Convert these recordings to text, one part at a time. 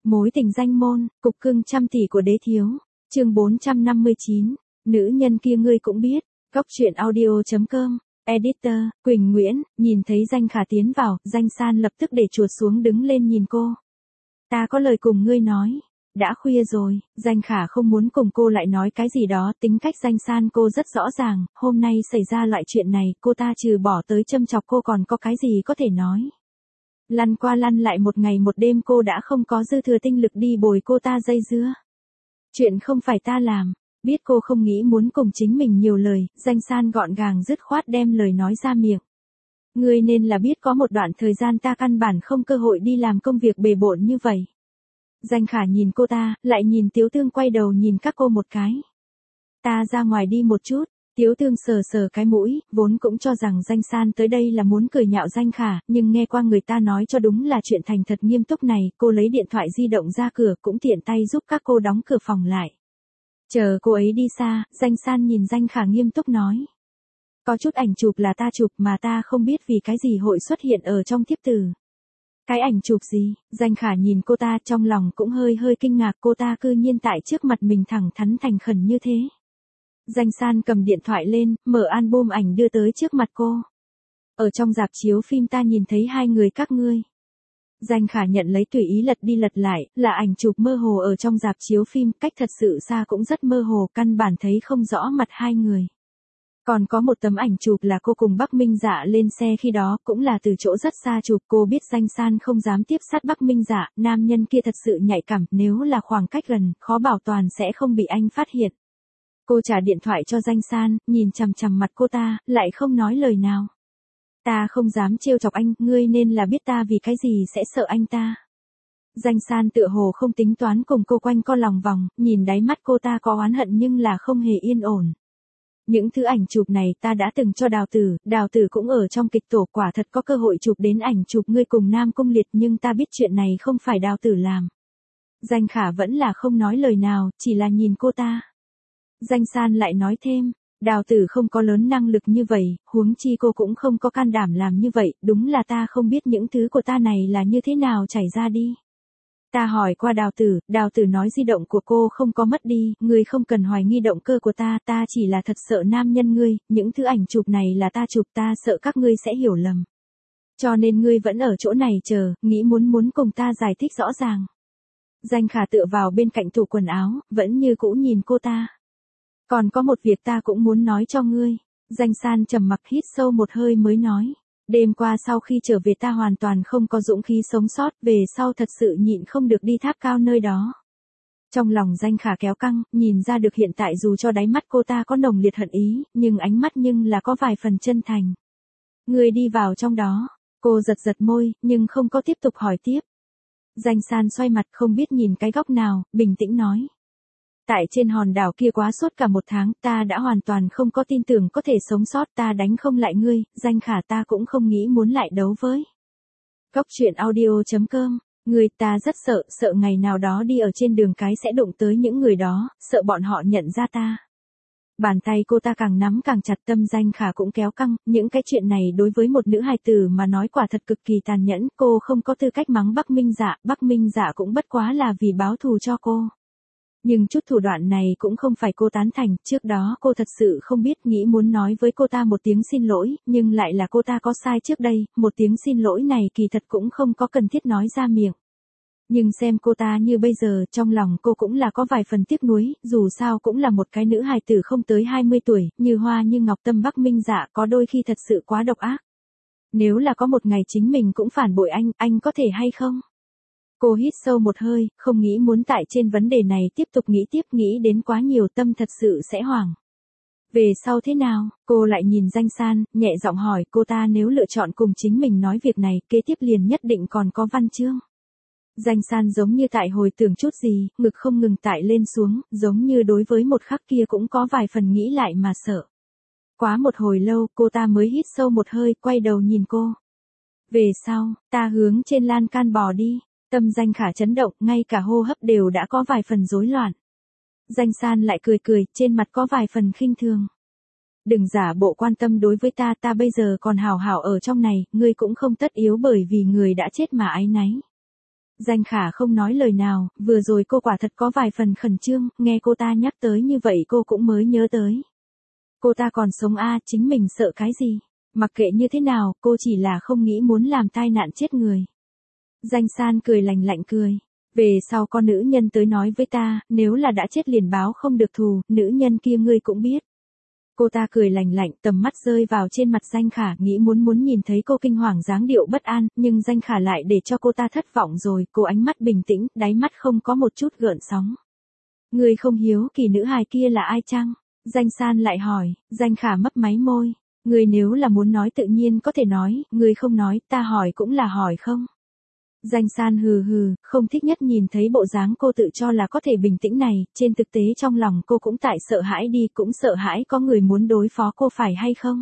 Mối tình danh môn, cục cưng trăm tỷ của đế thiếu. Chương 459. Nữ nhân kia ngươi cũng biết. Góc truyện audio.com. Editor, Quỳnh Nguyễn, nhìn thấy Danh Khả tiến vào, Danh San lập tức để chuột xuống đứng lên nhìn cô. Ta có lời cùng ngươi nói. Đã khuya rồi, Danh Khả không muốn cùng cô lại nói cái gì đó, tính cách Danh San cô rất rõ ràng, hôm nay xảy ra loại chuyện này, cô ta trừ bỏ tới châm chọc cô còn có cái gì có thể nói. Lăn qua lăn lại một ngày một đêm cô đã không có dư thừa tinh lực đi bồi cô ta dây dưa. Chuyện không phải ta làm, biết cô không nghĩ muốn cùng chính mình nhiều lời, Danh San gọn gàng dứt khoát đem lời nói ra miệng. Ngươi nên là biết có một đoạn thời gian ta căn bản không cơ hội đi làm công việc bề bộn như vậy. Danh Khả nhìn cô ta, lại nhìn Tiếu Tương quay đầu nhìn các cô một cái. Ta ra ngoài đi một chút. Tiếu Tương sờ sờ cái mũi, vốn cũng cho rằng Danh San tới đây là muốn cười nhạo Danh Khả, nhưng nghe qua người ta nói cho đúng là chuyện thành thật nghiêm túc này, cô lấy điện thoại di động ra cửa cũng tiện tay giúp các cô đóng cửa phòng lại. Chờ cô ấy đi xa, Danh San nhìn Danh Khả nghiêm túc nói. Có chút ảnh chụp là ta chụp mà ta không biết vì cái gì hội xuất hiện ở trong thiếp từ. Cái ảnh chụp gì? Danh Khả nhìn cô ta trong lòng cũng hơi kinh ngạc, cô ta cư nhiên tại trước mặt mình thẳng thắn thành khẩn như thế. Danh San cầm điện thoại lên, mở album ảnh đưa tới trước mặt cô. Ở trong rạp chiếu phim ta nhìn thấy hai người các ngươi. Danh Khả nhận lấy tùy ý lật đi lật lại, là ảnh chụp mơ hồ ở trong rạp chiếu phim, cách thật sự xa cũng rất mơ hồ, căn bản thấy không rõ mặt hai người. Còn có một tấm ảnh chụp là cô cùng Bắc Minh Dạ lên xe khi đó, cũng là từ chỗ rất xa chụp, cô biết Danh San không dám tiếp sát Bắc Minh Dạ, nam nhân kia thật sự nhạy cảm, nếu là khoảng cách gần, khó bảo toàn sẽ không bị anh phát hiện. Cô trả điện thoại cho Danh San, nhìn chằm chằm mặt cô ta, lại không nói lời nào. Ta không dám trêu chọc anh, ngươi nên là biết ta vì cái gì sẽ sợ anh ta. Danh San tựa hồ không tính toán cùng cô quanh co lòng vòng, nhìn đáy mắt cô ta có oán hận nhưng là không hề yên ổn. Những thứ ảnh chụp này ta đã từng cho Đào Tử cũng ở trong kịch tổ, quả thật có cơ hội chụp đến ảnh chụp ngươi cùng Nam Cung Liệt, nhưng ta biết chuyện này không phải Đào Tử làm. Danh Khả vẫn là không nói lời nào, chỉ là nhìn cô ta. Danh San lại nói thêm, Đào Tử không có lớn năng lực như vậy, huống chi cô cũng không có can đảm làm như vậy, đúng là ta không biết những thứ của ta này là như thế nào chảy ra đi. Ta hỏi qua Đào Tử nói di động của cô không có mất đi, ngươi không cần hoài nghi động cơ của ta chỉ là thật sợ nam nhân ngươi, những thứ ảnh chụp này là ta chụp, ta sợ các ngươi sẽ hiểu lầm. Cho nên ngươi vẫn ở chỗ này chờ, nghĩ muốn cùng ta giải thích rõ ràng. Danh Khả tựa vào bên cạnh tủ quần áo, vẫn như cũ nhìn cô ta. Còn có một việc ta cũng muốn nói cho ngươi. Danh San trầm mặc hít sâu một hơi mới nói. Đêm qua sau khi trở về ta hoàn toàn không có dũng khí sống sót, về sau thật sự nhịn không được đi tháp cao nơi đó. Trong lòng Danh Khả kéo căng, nhìn ra được hiện tại dù cho đáy mắt cô ta có nồng liệt hận ý, nhưng ánh mắt nhưng là có vài phần chân thành. Ngươi đi vào trong đó. Cô giật môi, nhưng không có tiếp tục hỏi tiếp. Danh San xoay mặt không biết nhìn cái góc nào, bình tĩnh nói. Tại trên hòn đảo kia quá suốt cả một tháng, ta đã hoàn toàn không có tin tưởng có thể sống sót, ta đánh không lại ngươi, Danh Khả ta cũng không nghĩ muốn lại đấu với. Góc truyện audio.com, người ta rất sợ ngày nào đó đi ở trên đường cái sẽ đụng tới những người đó, sợ bọn họ nhận ra ta. Bàn tay cô ta càng nắm càng chặt, tâm Danh Khả cũng kéo căng, những cái chuyện này đối với một nữ hài tử mà nói quả thật cực kỳ tàn nhẫn, cô không có tư cách mắng Bắc Minh Dạ cũng bất quá là vì báo thù cho cô. Nhưng chút thủ đoạn này cũng không phải cô tán thành, trước đó cô thật sự không biết, nghĩ muốn nói với cô ta một tiếng xin lỗi, nhưng lại là cô ta có sai trước đây, một tiếng xin lỗi này kỳ thật cũng không có cần thiết nói ra miệng. Nhưng xem cô ta như bây giờ, trong lòng cô cũng là có vài phần tiếc nuối, dù sao cũng là một cái nữ hài tử không tới 20 tuổi, như hoa như ngọc, tâm Bắc Minh Dạ có đôi khi thật sự quá độc ác. Nếu là có một ngày chính mình cũng phản bội anh có thể hay không? Cô hít sâu một hơi, không nghĩ muốn tại trên vấn đề này tiếp tục nghĩ đến quá nhiều, tâm thật sự sẽ hoảng. Về sau thế nào, cô lại nhìn Danh San, nhẹ giọng hỏi cô ta nếu lựa chọn cùng chính mình nói việc này, kế tiếp liền nhất định còn có văn chương. Danh San giống như tại hồi tưởng chút gì, ngực không ngừng tại lên xuống, giống như đối với một khắc kia cũng có vài phần nghĩ lại mà sợ. Quá một hồi lâu, cô ta mới hít sâu một hơi, quay đầu nhìn cô. Về sau, ta hướng trên lan can bò đi. Tâm Danh Khả chấn động, ngay cả hô hấp đều đã có vài phần rối loạn. Danh San lại cười, trên mặt có vài phần khinh thường. Đừng giả bộ quan tâm đối với ta bây giờ còn hào hảo ở trong này, ngươi cũng không tất yếu bởi vì người đã chết mà áy náy. Danh Khả không nói lời nào, vừa rồi cô quả thật có vài phần khẩn trương, nghe cô ta nhắc tới như vậy cô cũng mới nhớ tới. Cô ta còn sống chính mình sợ cái gì? Mặc kệ như thế nào, cô chỉ là không nghĩ muốn làm tai nạn chết người. Danh San cười lạnh lạnh cười. Về sau con nữ nhân tới nói với ta, nếu là đã chết liền báo không được thù, nữ nhân kia ngươi cũng biết. Cô ta cười lạnh lạnh, tầm mắt rơi vào trên mặt Danh Khả, nghĩ muốn nhìn thấy cô kinh hoàng dáng điệu bất an, nhưng Danh Khả lại để cho cô ta thất vọng rồi, cô ánh mắt bình tĩnh, đáy mắt không có một chút gợn sóng. Ngươi không hiếu kỳ nữ hài kia là ai chăng? Danh San lại hỏi. Danh Khả mấp máy môi. Ngươi nếu là muốn nói tự nhiên có thể nói, ngươi không nói, ta hỏi cũng là hỏi không? Danh San hừ hừ, không thích nhất nhìn thấy bộ dáng cô tự cho là có thể bình tĩnh này, trên thực tế trong lòng cô cũng tại sợ hãi đi, cũng sợ hãi có người muốn đối phó cô phải hay không?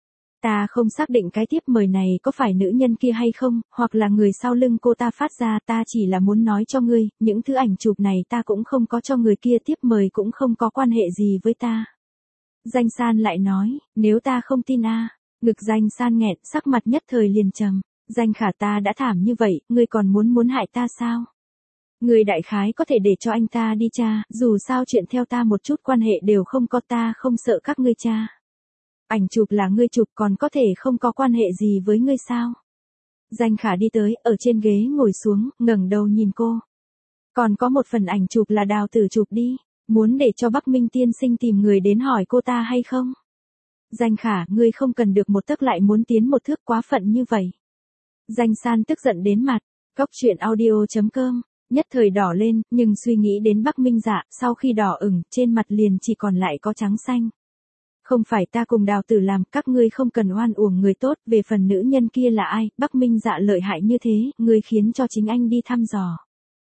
Ta không xác định cái tiếp mời này có phải nữ nhân kia hay không, hoặc là người sau lưng cô ta phát ra, ta chỉ là muốn nói cho ngươi, những thứ ảnh chụp này ta cũng không có cho người kia tiếp mời cũng không có quan hệ gì với ta. Danh San lại nói, nếu ta không tin ngực Danh San nghẹn, sắc mặt nhất thời liền trầm. Danh Khả, ta đã thảm như vậy, ngươi còn muốn hại ta sao? Ngươi đại khái có thể để cho anh ta đi tra, dù sao chuyện theo ta một chút quan hệ đều không có, ta không sợ các ngươi tra. Ảnh chụp là ngươi chụp, còn có thể không có quan hệ gì với ngươi sao? Danh Khả đi tới, ở trên ghế ngồi xuống, ngẩng đầu nhìn cô. Còn có một phần ảnh chụp là Đào Tử chụp đi, muốn để cho Bắc Minh tiên sinh tìm người đến hỏi cô ta hay không? Danh Khả, ngươi không cần được một tấc lại muốn tiến một thước, quá phận như vậy. Danh San tức giận đến mặt, góc truyện audio.com, nhất thời đỏ lên, nhưng suy nghĩ đến Bắc Minh Dạ, sau khi đỏ ửng, trên mặt liền chỉ còn lại có trắng xanh. Không phải ta cùng Đào Tử làm, các ngươi không cần oan uổng người tốt, về phần nữ nhân kia là ai, Bắc Minh Dạ lợi hại như thế, ngươi khiến cho chính anh đi thăm dò.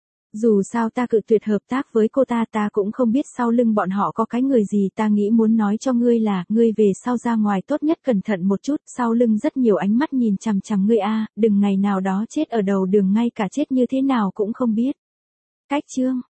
Dù sao ta cự tuyệt hợp tác với cô ta cũng không biết sau lưng bọn họ có cái người gì, ta nghĩ muốn nói cho ngươi là, ngươi về sau ra ngoài tốt nhất cẩn thận một chút, sau lưng rất nhiều ánh mắt nhìn chằm chằm ngươi đừng ngày nào đó chết ở đầu đường ngay cả chết như thế nào cũng không biết. Cách chương